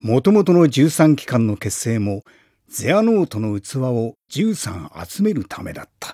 もともとの13機関の結成もゼアノートの器を13集めるためだった。